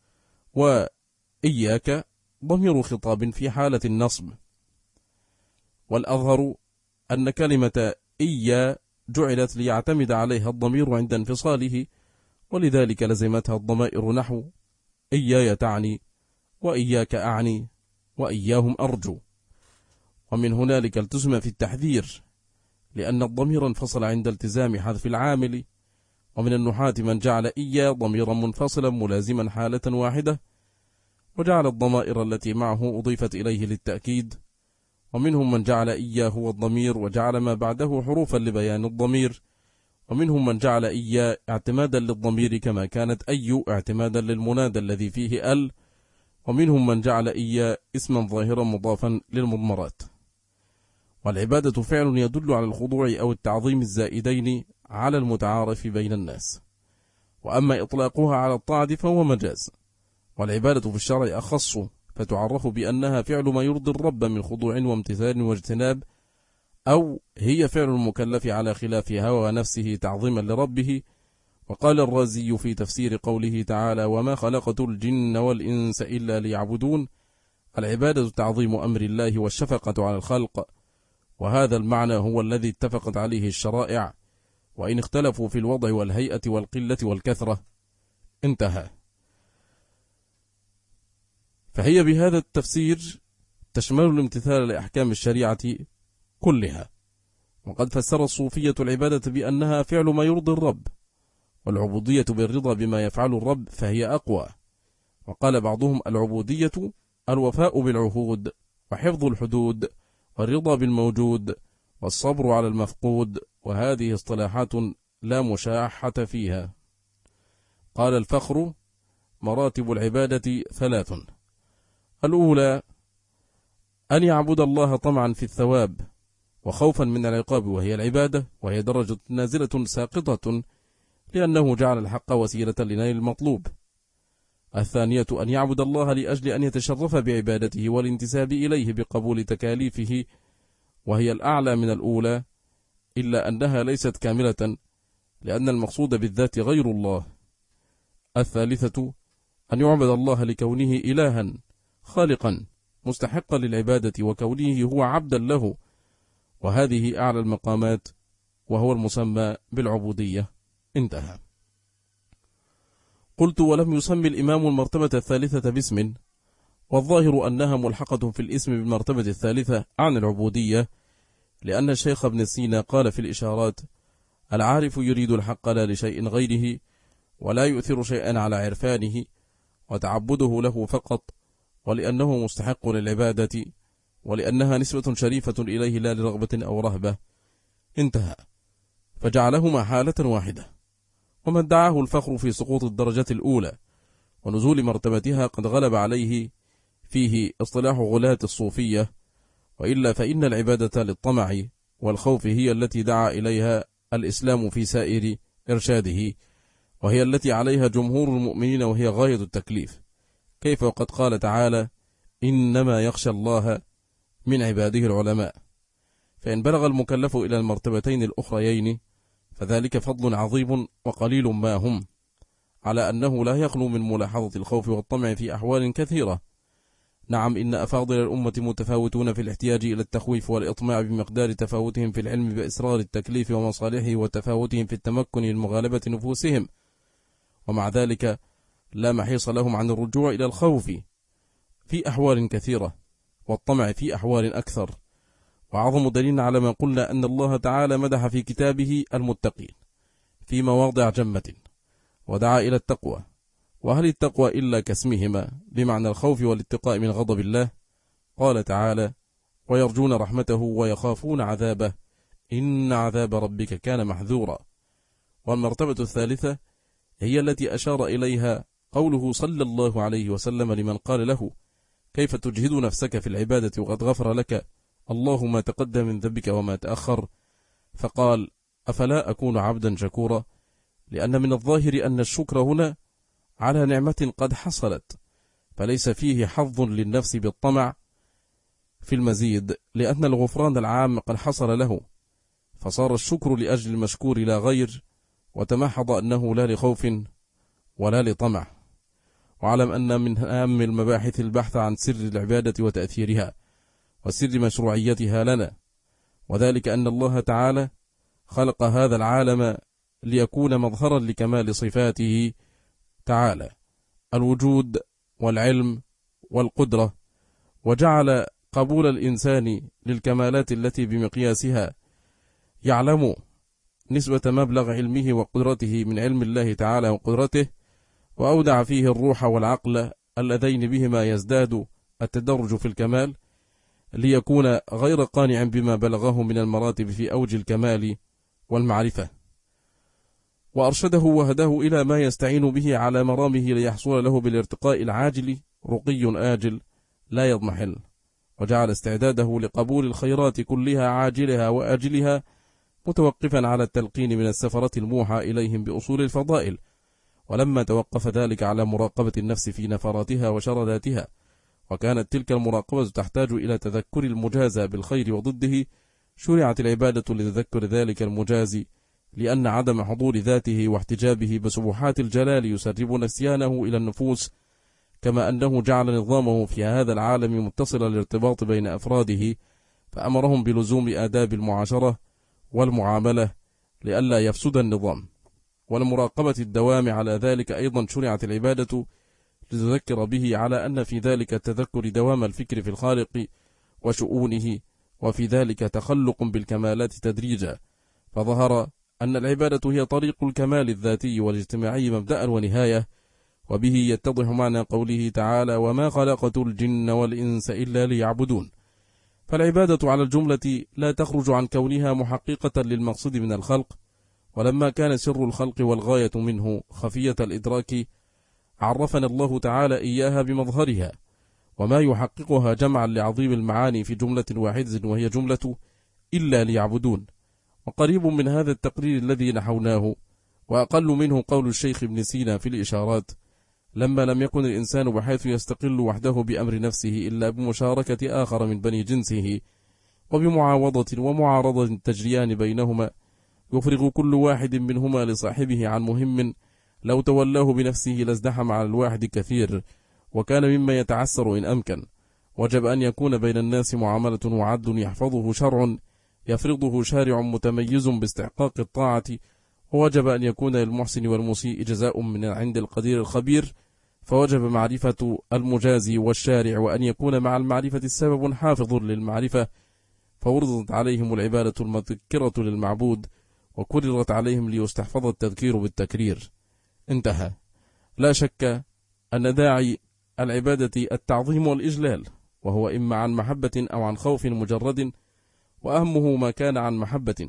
وإياك ضمير خطاب في حالة النصب، والأظهر أن كلمة إيا جعلت ليعتمد عليها الضمير عند انفصاله، ولذلك لزمتها الضمائر نحو إياي تعني، وإياك أعني، وإياهم أرجو. ومن هنالك التزم في التحذير، لأن الضمير انفصل عند التزام حذف العامل. ومن النحاة من جعل إيا ضميرا منفصلا ملازما حالة واحدة، وجعل الضمائر التي معه أضيفت إليه للتأكيد. ومنهم من جعل إيا هو الضمير وجعل ما بعده حروفا لبيان الضمير. ومنهم من جعل إيا اعتمادا للضمير كما كانت أي اعتمادا للمنادى الذي فيه ال. ومنهم من جعل إيا اسما ظاهرا مضافا للمضمرات. والعبادة فعل يدل على الخضوع أو التعظيم الزائدين على المتعارف بين الناس. وأما إطلاقها على الطاعة فهو مجاز. والعبادة في الشرع أخص، فتعرف بأنها فعل ما يرضي الرب من خضوع وامتثال واجتناب، أو هي فعل المكلف على خلاف هوى نفسه تعظيما لربه. وقال الرازي في تفسير قوله تعالى: وما خلقت الجن والإنس إلا ليعبدون، العبادة تعظيم أمر الله والشفقة على الخلق، وهذا المعنى هو الذي اتفقت عليه الشرائع، وإن اختلفوا في الوضع والهيئة والقلة والكثرة. انتهى. فهي بهذا التفسير تشمل الامتثال لأحكام الشريعة كلها. وقد فسر الصوفية العبادة بأنها فعل ما يرضي الرب، والعبودية بالرضا بما يفعل الرب فهي أقوى. وقال بعضهم: العبودية الوفاء بالعهود، وحفظ الحدود، والرضا بالموجود، والصبر على المفقود، وهذه اصطلاحات لا مشاحة فيها. قال الفخر: مراتب العبادة 3: الأولى أن يعبد الله طمعا في الثواب وخوفا من العقاب، وهي العبادة، وهي درجة نازلة ساقطة، لأنه جعل الحق وسيلة لنيل المطلوب. الثانية أن يعبد الله لأجل أن يتشرف بعبادته والانتساب إليه بقبول تكاليفه، وهي الأعلى من الأولى، إلا أنها ليست كاملة، لأن المقصود بالذات غير الله. الثالثة أن يعبد الله لكونه إلها خالقا مستحقا للعبادة، وكونه هو عبدا له، وهذه أعلى المقامات، وهو المسمى بالعبودية. انتهى. قلت: ولم يسمي الإمام المرتبة الثالثة باسم، والظاهر أنها ملحقة في الاسم بالمرتبة الثالثة عن العبودية، لأن الشيخ ابن سينا قال في الإشارات: العارف يريد الحق لا لشيء غيره، ولا يؤثر شيئا على عرفانه وتعبده له فقط، ولأنه مستحق للعبادة، ولأنها نسبة شريفة إليه لا لرغبة أو رهبة. انتهى. فجعلهما حالة واحدة. وما ادعاه الفخر في سقوط الدرجة الأولى ونزول مرتبتها قد غلب عليه فيه اصطلاح غلاة الصوفية، وإلا فإن العبادة للطمع والخوف هي التي دعا إليها الإسلام في سائر إرشاده، وهي التي عليها جمهور المؤمنين، وهي غاية التكليف. كيف وقد قال تعالى: إنما يخشى الله من عباده العلماء. فإن بلغ المكلف إلى المرتبتين الأخريين فذلك فضل عظيم وقليل ما هم، على أنه لا يخلو من ملاحظة الخوف والطمع في أحوال كثيرة. نعم، إن أفاضل الأمة متفاوتون في الاحتياج إلى التخويف والإطماع بمقدار تفاوتهم في العلم بإسرار التكليف ومصالحه، وتفاوتهم في التمكن من مغالبة نفوسهم، ومع ذلك لا محيص لهم عن الرجوع إلى الخوف في أحوال كثيرة والطمع في أحوال أكثر. وأعظم دليل على ما قلنا أن الله تعالى مدح في كتابه المتقين في مواضع جمة، ودعا إلى التقوى. وهل التقوى إلا كاسمهما بمعنى الخوف والاتقاء من غضب الله؟ قال تعالى: ويرجون رحمته ويخافون عذابه إن عذاب ربك كان محذورا. والمرتبة الثالثة هي التي أشار إليها قوله صلى الله عليه وسلم لمن قال له: كيف تجهد نفسك في العبادة وقد غفر لك الله ما تقدم من ذنبك وما تأخر؟ فقال: أفلا أكون عبدا شكورا؟ لأن من الظاهر أن الشكر هنا على نعمة قد حصلت، فليس فيه حظ للنفس بالطمع في المزيد، لأن الغفران العام قد حصل له، فصار الشكر لأجل المشكور لا غير، وتمحض أنه لا لخوف ولا لطمع. وعلم أن من أهم المباحث البحث عن سر العبادة وتأثيرها وسر مشروعيتها لنا، وذلك أن الله تعالى خلق هذا العالم ليكون مظهرا لكمال صفاته تعالى: الوجود والعلم والقدرة، وجعل قبول الإنسان للكمالات التي بمقياسها يعلم نسبة مبلغ علمه وقدرته من علم الله تعالى وقدرته، وأودع فيه الروح والعقل اللذين بهما يزداد التدرج في الكمال، ليكون غير قانع بما بلغه من المراتب في أوج الكمال والمعرفة. وأرشده وهداه إلى ما يستعين به على مرامه ليحصل له بالارتقاء العاجل رقي آجل لا يضمحل، وجعل استعداده لقبول الخيرات كلها عاجلها وآجلها متوقفا على التلقين من السفرة الموحى إليهم بأصول الفضائل. ولما توقف ذلك على مراقبة النفس في نفراتها وشرداتها، وكانت تلك المراقبة تحتاج إلى تذكر المجازى بالخير وضده، شرعت العبادة لتذكر ذلك المجازي، لأن عدم حضور ذاته واحتجابه بسبحات الجلال يسرب نسيانه إلى النفوس، كما أنه جعل نظامه في هذا العالم متصل الارتباط بين أفراده، فأمرهم بلزوم آداب المعاشرة والمعاملة لئلا يفسد النظام. والمراقبة الدوام على ذلك أيضا شرعت العبادة لتذكر به على أن في ذلك التذكر دوام الفكر في الخالق وشؤونه، وفي ذلك تخلق بالكمالات تدريجا. فظهر أن العبادة هي طريق الكمال الذاتي والاجتماعي مبدأ ونهاية، وبه يتضح معنى قوله تعالى: وما خلقت الجن والإنس إلا ليعبدون. فالعبادة على الجملة لا تخرج عن كونها محققة للمقصود من الخلق، ولما كان سر الخلق والغاية منه خفية الإدراك عرفنا الله تعالى إياها بمظهرها وما يحققها جمعا لعظيم المعاني في جملة واحدة، وهي جملة إلا ليعبدون. وقريب من هذا التقرير الذي نحوناه وأقل منه قول الشيخ ابن سينا في الإشارات: لما لم يكن الإنسان بحيث يستقل وحده بأمر نفسه إلا بمشاركة آخر من بني جنسه، وبمعاوضة ومعارضة تجريان بينهما، يفرغ كل واحد منهما لصاحبه عن مهم لو تولاه بنفسه لازدحم على الواحد كثير، وكان مما يتعسر إن أمكن. وجب أن يكون بين الناس معاملة وعدل يحفظه شرع يفرضه شارع متميز باستحقاق الطاعة، ووجب أن يكون للمحسن والمسيء جزاء من عند القدير الخبير، فوجب معرفة المجازي والشارع، وأن يكون مع المعرفة سبب حافظ للمعرفة، فورضت عليهم العبادة المذكرة للمعبود، وكررت عليهم ليستحفظ التذكير بالتكرير. انتهى. لا شك أن داعي العبادة التعظيم والإجلال، وهو إما عن محبة أو عن خوف مجرد، وأهمه ما كان عن محبة،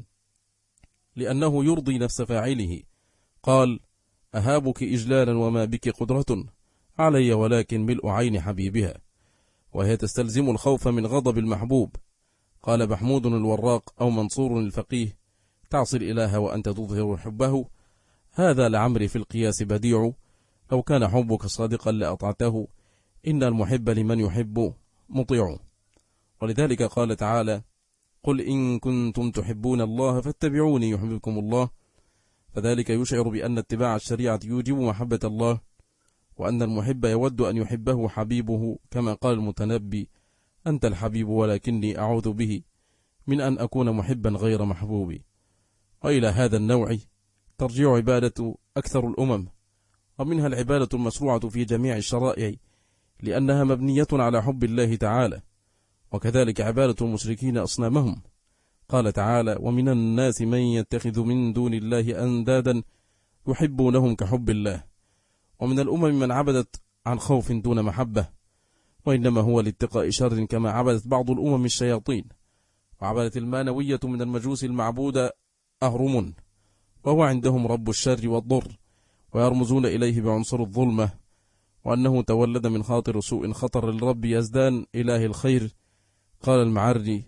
لأنه يرضي نفس فاعله. قال: أهابك إجلالا وما بك قدرة علي ولكن ملء عين حبيبها، وهي تستلزم الخوف من غضب المحبوب. قال محمود الوراق أو منصور الفقيه: تعصي الإله وأنت تظهر حبه، هذا لعمري في القياس بديع، لو كان حبك صادقا لأطعته، إن المحب لمن يحب مطيع. ولذلك قال تعالى: قل إن كنتم تحبون الله فاتبعوني يحببكم الله، فذلك يشعر بأن اتباع الشريعة يوجب محبة الله، وأن المحب يود أن يحبه حبيبه، كما قال المتنبي: أنت الحبيب ولكني أعوذ به من أن أكون محبا غير محبوبي. وإلى هذا النوع ترجع عبادة أكثر الأمم، ومنها العبادة المشروعة في جميع الشرائع، لأنها مبنية على حب الله تعالى، وكذلك عبادة المشركين أصنامهم. قال تعالى: ومن الناس من يتخذ من دون الله أندادا يحبونهم كحب الله. ومن الأمم من عبدت عن خوف دون محبة، وإنما هو لاتقاء شر، كما عبدت بعض الأمم الشياطين، وعبدت المانوية من المجوس المعبود أهرم، وهو عندهم رب الشر والضر، ويرمزون إليه بعنصر الظلمة، وأنه تولد من خاطر سوء خطر للرب يزدان إله الخير. قال المعري: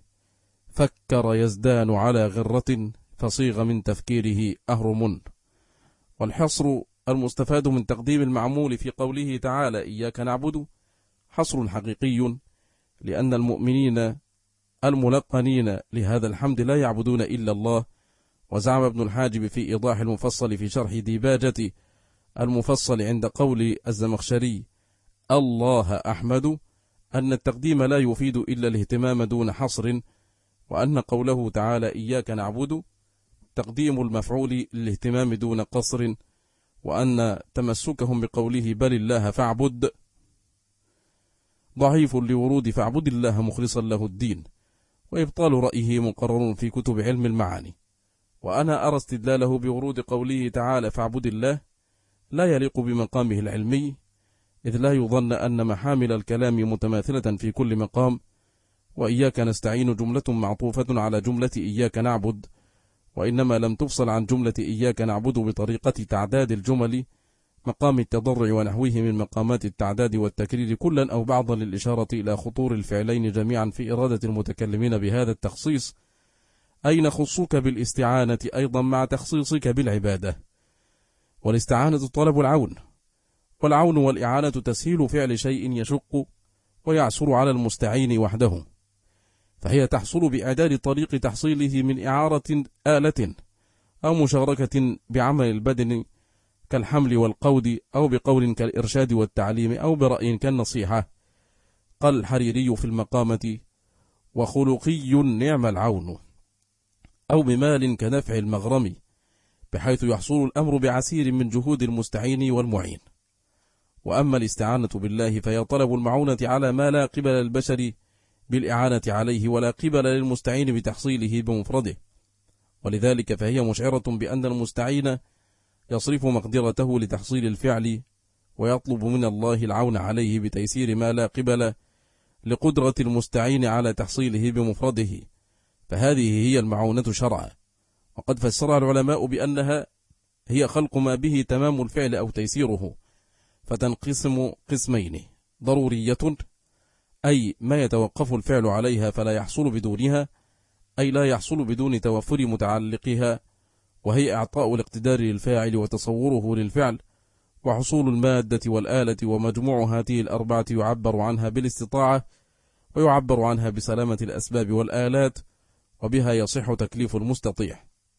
فكر يزدان على غرة، فصيغ من تفكيره أهرم. والحصر المستفاد من تقديم المعمول في قوله تعالى: إياك نعبد، حصر حقيقي، لأن المؤمنين الملقنين لهذا الحمد لا يعبدون إلا الله. وزعم ابن الحاجب في إيضاح المفصل في شرح ديباجة المفصل عند قول الزمخشري: الله أحمد، أن التقديم لا يفيد إلا الاهتمام دون حصر، وأن قوله تعالى إياك نعبد تقديم المفعول للاهتمام دون قصر، وأن تمسكهم بقوله بل الله فاعبد ضعيف لورود فاعبد الله مخلصا له الدين، وإبطال رأيه مقرر في كتب علم المعاني. وأنا أرى استدلاله بورود قوله تعالى فاعبد الله لا يليق بمقامه العلمي، إذ لا يظن أن محامل الكلام متماثلة في كل مقام، وإياك نستعين جملة معطوفة على جملة إياك نعبد، وإنما لم تفصل عن جملة إياك نعبد بطريقة تعداد الجمل، مقام التضرع ونحوه من مقامات التعداد والتكرير، كلا أو بعضا، للإشارة إلى خطور الفعلين جميعا في إرادة المتكلمين بهذا التخصيص، أي نخصك بالاستعانة أيضا مع تخصيصك بالعبادة. والاستعانة طلب العون، والعون والإعانة تسهيل فعل شيء يشق ويعسر على المستعين وحده، فهي تحصل بإعداد طريق تحصيله من إعارة آلة أو مشاركة بعمل البدن كالحمل والقود، أو بقول كالإرشاد والتعليم، أو برأي كالنصيحة. قال الحريري في المقامة: وخلقي نعم العون، أو بمال كنفع المغرم، بحيث يحصل الأمر بعسير من جهود المستعين والمعين. وأما الاستعانة بالله فهي طلب المعونة على ما لا قبل البشر بالإعانة عليه، ولا قبل للمستعين بتحصيله بمفرده، ولذلك فهي مشعرة بأن المستعين يصرف مقدرته لتحصيل الفعل، ويطلب من الله العون عليه بتيسير ما لا قبل لقدرة المستعين على تحصيله بمفرده، فهذه هي المعونة شرعا. وقد فسرها العلماء بأنها هي خلق ما به تمام الفعل أو تيسيره، فتنقسم قسمين: ضرورية، أي ما يتوقف الفعل عليها فلا يحصل بدونها، أي لا يحصل بدون توفر متعلقها، وهي إعطاء الاقتدار للفاعل وتصوره للفعل، وحصول المادة والآلة، ومجموع هذه الأربعة يعبر عنها بالاستطاعة، ويعبر عنها بسلامة الأسباب والآلات، وبها يصح تكليف المستطيع.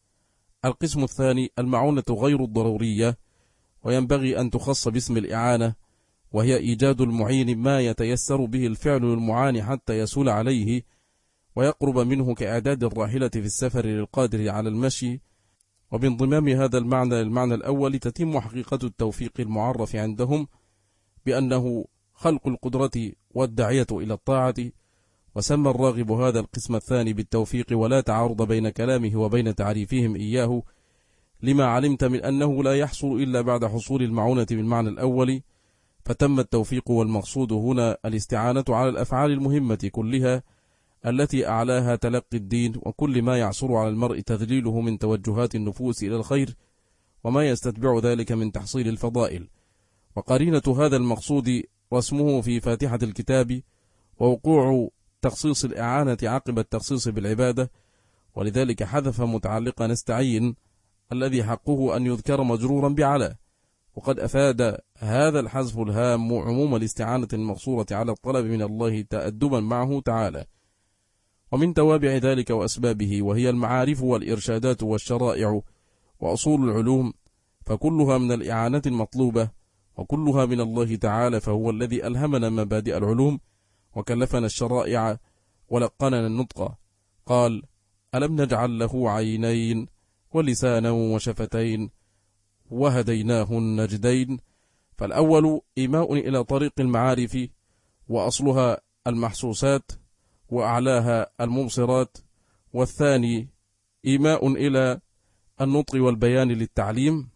القسم الثاني المعونة غير الضرورية، وينبغي أن تخص باسم الإعانة، وهي إيجاد المعين ما يتيسر به الفعل للمعان حتى يسهل عليه ويقرب منه، كإعداد الراحلة في السفر للقادر على المشي. وبانضمام هذا المعنى للمعنى الأول تتم حقيقة التوفيق المعرف عندهم بأنه خلق القدرة والداعية إلى الطاعة. وسمى الراغب هذا القسم الثاني بالتوفيق، ولا تعارض بين كلامه وبين تعريفهم إياه، لما علمت من أنه لا يحصل إلا بعد حصول المعونة بالمعنى الأول، فتم التوفيق، والمقصود هنا الاستعانة على الأفعال المهمة كلها التي أعلاها تلقي الدين، وكل ما يعصر على المرء تذليله من توجهات النفوس إلى الخير وما يستتبع ذلك من تحصيل الفضائل. وقرينة هذا المقصود رسمه في فاتحة الكتاب، ووقوع تخصيص الإعانة عقب التخصيص بالعبادة، ولذلك حذف متعلق نستعين الذي حقه أن يذكر مجرورا بعلى. وقد أفاد هذا الحذف الهام عموم الاستعانة المقصورة على الطلب من الله تأدبا معه تعالى. ومن توابع ذلك وأسبابه، وهي المعارف والإرشادات والشرائع وأصول العلوم، فكلها من الإعانة المطلوبة، وكلها من الله تعالى، فهو الذي ألهمنا مبادئ العلوم وكلفنا الشرائع ولقننا النطق. قال: ألم نجعل له عينين ولسانا وشفتين وهديناه النجدين. فالأول إيماء إلى طريق المعارف، وأصلها المحسوسات وأعلاها المبصرات، والثاني إيماء إلى النطق والبيان للتعليم،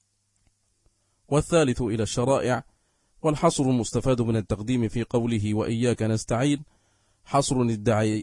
والثالث إلى الشرائع. والحصر المستفاد من التقديم في قوله وإياك نستعين حصر ادعائي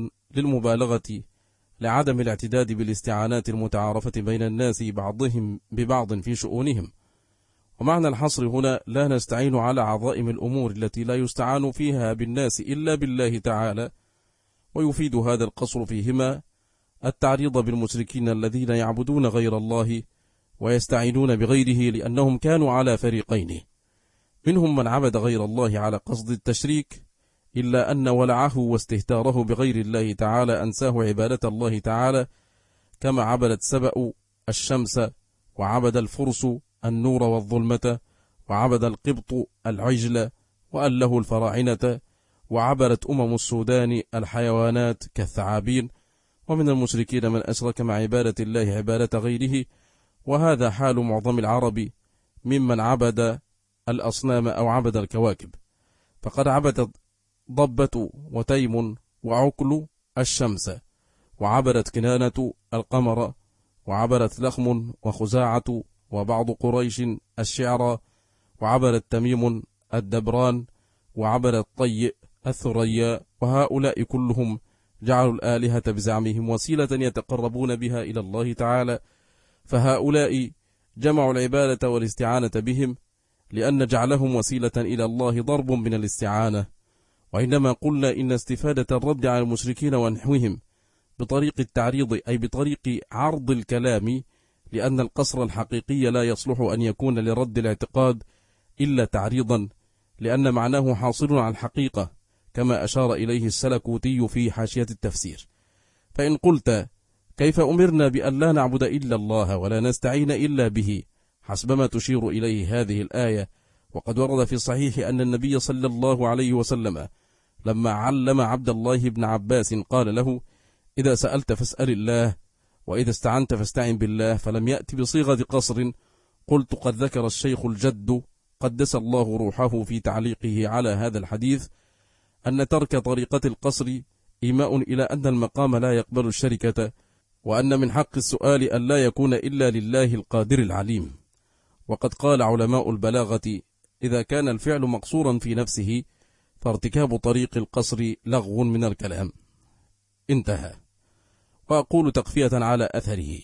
للمبالغة لعدم الاعتداد بالاستعانات المتعارفة بين الناس بعضهم ببعض في شؤونهم. ومعنى الحصر هنا لا نستعين على عظائم الأمور التي لا يستعان فيها بالناس إلا بالله تعالى. ويفيد هذا القصر فيهما التعريض بالمشركين الذين يعبدون غير الله ويستعينون بغيره، لأنهم كانوا على فريقين: منهم من عبد غير الله على قصد التشريك، إلا أن ولعه واستهتاره بغير الله تعالى أنساه عبادة الله تعالى، كما عبدت سبأ الشمس، وعبد الفرس النور والظلمة، وعبد القبط العجل وأله الفراعنة، وعبدت السودان الحيوانات كالثعابين. ومن المشركين من أشرك مع عبادة الله عبادة غيره، وهذا حال معظم العرب ممن عبد الأصنام أو عبد الكواكب. فقد عبدت ضبة وتيم وعقل الشمس، وعبدت كنانة القمر، وعبدت لخم وخزاعة وبعض قريش الشعر، وعبدت تميم الدبران، وعبدت طيء الثريا. وهؤلاء كلهم جعلوا الآلهة بزعمهم وسيلة يتقربون بها إلى الله تعالى، فهؤلاء جمعوا العبادة والاستعانة بهم، لأن جعلهم وسيلة إلى الله ضرب من الاستعانة. وإنما قلنا إن استفادة الرد على المشركين ونحوهم بطريق التعريض أي بطريق عرض الكلام، لأن القصر الحقيقي لا يصلح أن يكون لرد الاعتقاد إلا تعريضا، لأن معناه حاصل على الحقيقة، كما أشار إليه السلكوتي في حاشية التفسير. فإن قلت كيف أمرنا بأن لا نعبد إلا الله ولا نستعين إلا به حسبما تشير إليه هذه الآية، وقد ورد في الصحيح أن النبي صلى الله عليه وسلم لما علم عبد الله بن عباس قال له: إذا سألت فاسأل الله، وإذا استعنت فاستعن بالله، فلم يأتي بصيغة قصر. قلت: قد ذكر الشيخ الجد قدس الله روحه في تعليقه على هذا الحديث أن ترك طريقة القصر إيماء إلى أن المقام لا يقبل الشركة، وأن من حق السؤال أن لا يكون إلا لله القادر العليم. وقد قال علماء البلاغة: إذا كان الفعل مقصورا في نفسه فارتكاب طريق القصر لغو من الكلام. انتهى. وأقول تقفية على أثره: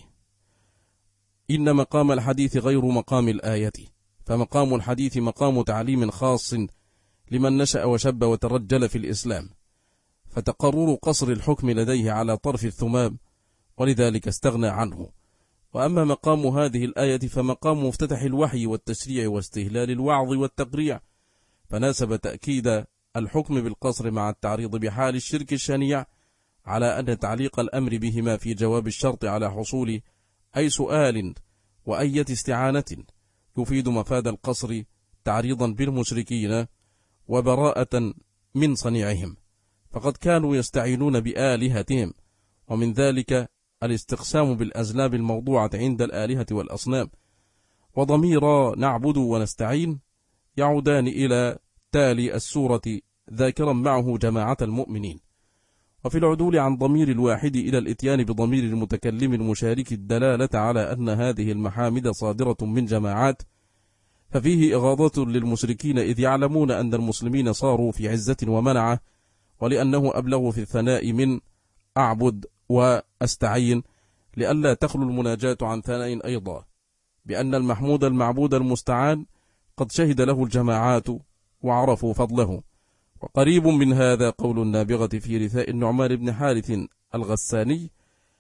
إن مقام الحديث غير مقام الآية، فمقام الحديث مقام تعليم خاص لمن نشأ وشب وترجل في الإسلام، فتقرر قصر الحكم لديه على طرف الثمام، ولذلك استغنى عنه. وأما مقام هذه الآية فمقام مفتتح الوحي والتشريع واستهلال الوعظ والتقريع، فناسب تأكيد الحكم بالقصر مع التعريض بحال الشرك الشنيع، على أن تعليق الأمر بهما في جواب الشرط على حصول أي سؤال وأية استعانة يفيد مفاد القصر تعريضا بالمشركين وبراءة من صنيعهم، فقد كانوا يستعينون بآلهتهم، ومن ذلك الاستقسام بالأزلام الموضوعة عند الآلهة والأصنام. وضمير نعبد ونستعين يعودان إلى تالي السورة ذاكرا معه جماعة المؤمنين. وفي العدول عن ضمير الواحد إلى الإتيان بضمير المتكلم المشارك الدلالة على أن هذه المحامد صادرة من جماعات، ففيه إغاظة للمشركين إذ يعلمون أن المسلمين صاروا في عزة ومنعة، ولأنه أبلغ في الثناء من أعبد وأستعين، لئلا تخلو المناجاة عن ثناء أيضا، بأن المحمود المعبود المستعان قد شهد له الجماعات وعرفوا فضله. وقريب من هذا قول النابغة في رثاء النعمان بن حارث الغساني: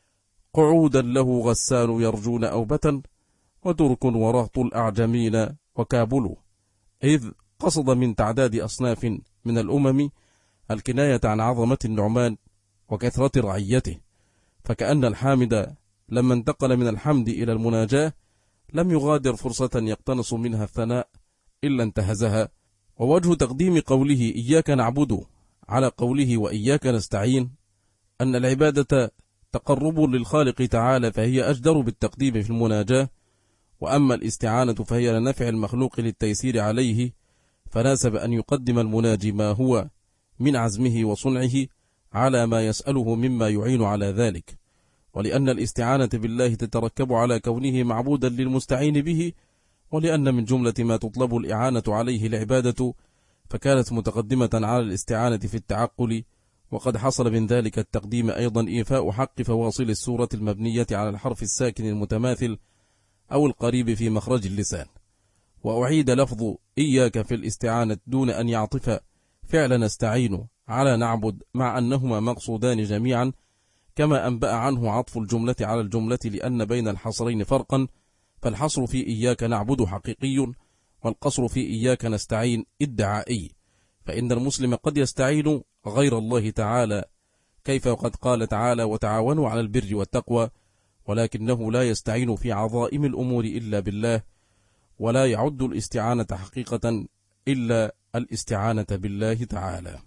قعودا له غسان يرجون أوبة، وترك ورهط الأعجمين وكابل، إذ قصد من تعداد أصناف من الأمم الكناية عن عظمة النعمان وكثرة رعيته، فكأن الحامد لما انتقل من الحمد إلى المناجاة لم يغادر فرصة يقتنص منها الثناء إلا انتهزها. ووجه تقديم قوله إياك نعبد على قوله وإياك نستعين أن العبادة تقرب للخالق تعالى، فهي أجدر بالتقديم في المناجاة، وأما الاستعانة فهي لنفع المخلوق للتيسير عليه، فناسب أن يقدم المناجي ما هو من عزمه وصنعه على ما يسأله مما يعين على ذلك. ولأن الاستعانة بالله تتركب على كونه معبودا للمستعين به، ولأن من جملة ما تطلب الإعانة عليه العبادة، فكانت متقدمة على الاستعانة في التعقل، وقد حصل من ذلك التقديم أيضا إيفاء حق فواصل السورة المبنية على الحرف الساكن المتماثل أو القريب في مخرج اللسان. وأعيد لفظ إياك في الاستعانة دون أن يعطف فعل نستعين على نعبد، مع أنهما مقصودان جميعا، كما أنبأ عنه عطف الجملة على الجملة، لأن بين الحصرين فرقا، فالحصر في إياك نعبد حقيقي، والقصر في إياك نستعين ادعائي، فإن المسلم قد يستعين غير الله تعالى، كيف وقد قال تعالى وتعاونوا على البر والتقوى، ولكنه لا يستعين في عظائم الأمور إلا بالله، ولا يعد الاستعانة حقيقة إلا الاستعانة بالله تعالى.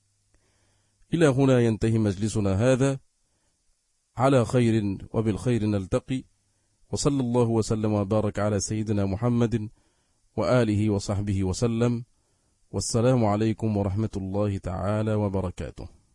إلى هنا ينتهي مجلسنا هذا، على خير وبالخير نلتقي، وصلى الله وسلم وبارك على سيدنا محمد وآله وصحبه وسلم، والسلام عليكم ورحمة الله تعالى وبركاته.